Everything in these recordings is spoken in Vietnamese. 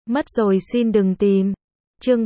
Mất rồi xin đừng tìm. Chương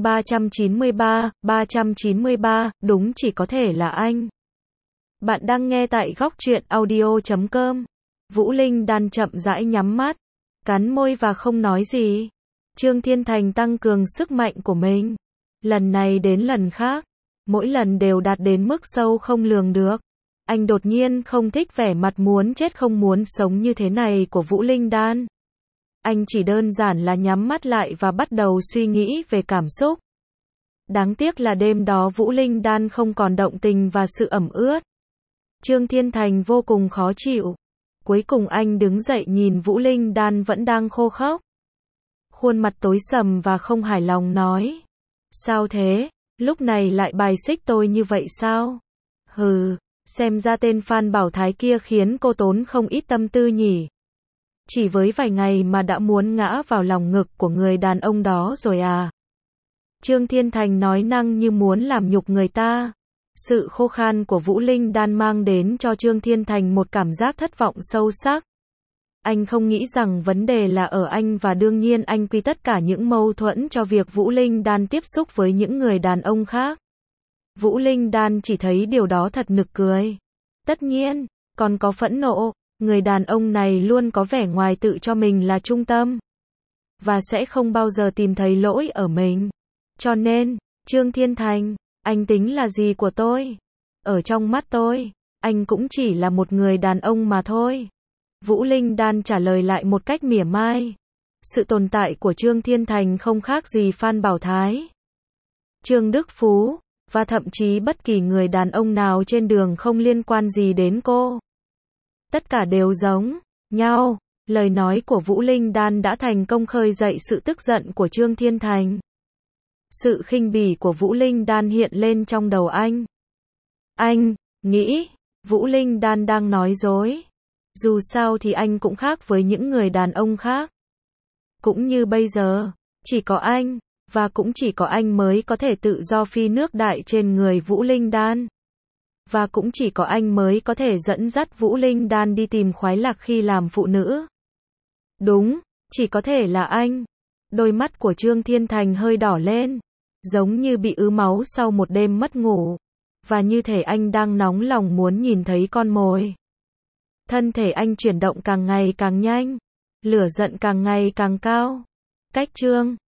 393, đúng chỉ có thể là anh. Bạn đang nghe tại góc truyện audio.com. Vũ Linh Đan chậm rãi nhắm mắt, cắn môi và không nói gì. Trương Thiên Thành tăng cường sức mạnh của mình. Lần này đến lần khác, mỗi lần đều đạt đến mức sâu không lường được. Anh đột nhiên không thích vẻ mặt muốn chết không muốn sống như thế này của Vũ Linh Đan. Anh chỉ đơn giản là nhắm mắt lại và bắt đầu suy nghĩ về cảm xúc. Đáng tiếc là đêm đó Vũ Linh Đan không còn động tình và sự ẩm ướt. Trương Thiên Thành vô cùng khó chịu. Cuối cùng anh đứng dậy nhìn Vũ Linh Đan vẫn đang khô khốc. Khuôn mặt tối sầm và không hài lòng nói. Sao thế? Lúc này lại bài xích tôi như vậy sao? Hừ, xem ra tên Phan Bảo Thái kia khiến cô tốn không ít tâm tư nhỉ. Chỉ với vài ngày mà đã muốn ngã vào lòng ngực của người đàn ông đó rồi à? Trương Thiên Thành nói năng như muốn làm nhục người ta. Sự khô khan của Vũ Linh Đan mang đến cho Trương Thiên Thành một cảm giác thất vọng sâu sắc. Anh không nghĩ rằng vấn đề là ở anh và đương nhiên anh quy tất cả những mâu thuẫn cho việc Vũ Linh Đan tiếp xúc với những người đàn ông khác. Vũ Linh Đan chỉ thấy điều đó thật nực cười. Tất nhiên, còn có phẫn nộ, người đàn ông này luôn có vẻ ngoài tự cho mình là trung tâm. Và sẽ không bao giờ tìm thấy lỗi ở mình. Cho nên, Trương Thiên Thành, anh tính là gì của tôi? Ở trong mắt tôi, anh cũng chỉ là một người đàn ông mà thôi. Vũ Linh Đan trả lời lại một cách mỉa mai. Sự tồn tại của Trương Thiên Thành không khác gì Phan Bảo Thái, Trương Đức Phú, và thậm chí bất kỳ người đàn ông nào trên đường không liên quan gì đến cô. Tất cả đều giống nhau. Lời nói của Vũ Linh Đan đã thành công khơi dậy sự tức giận của Trương Thiên Thành. Sự khinh bỉ của Vũ Linh Đan hiện lên trong đầu anh. Anh nghĩ Vũ Linh Đan đang nói dối. Dù sao thì anh cũng khác với những người đàn ông khác. Cũng như bây giờ, chỉ có anh, và cũng chỉ có anh mới có thể tự do phi nước đại trên người Vũ Linh Đan. Và cũng chỉ có anh mới có thể dẫn dắt Vũ Linh Đan đi tìm khoái lạc khi làm phụ nữ. Đúng, chỉ có thể là anh. Đôi mắt của Trương Thiên Thành hơi đỏ lên, giống như bị ứ máu sau một đêm mất ngủ. Và như thể anh đang nóng lòng muốn nhìn thấy con mồi. Thân thể anh chuyển động càng ngày càng nhanh, lửa giận càng ngày càng cao. Cách Trương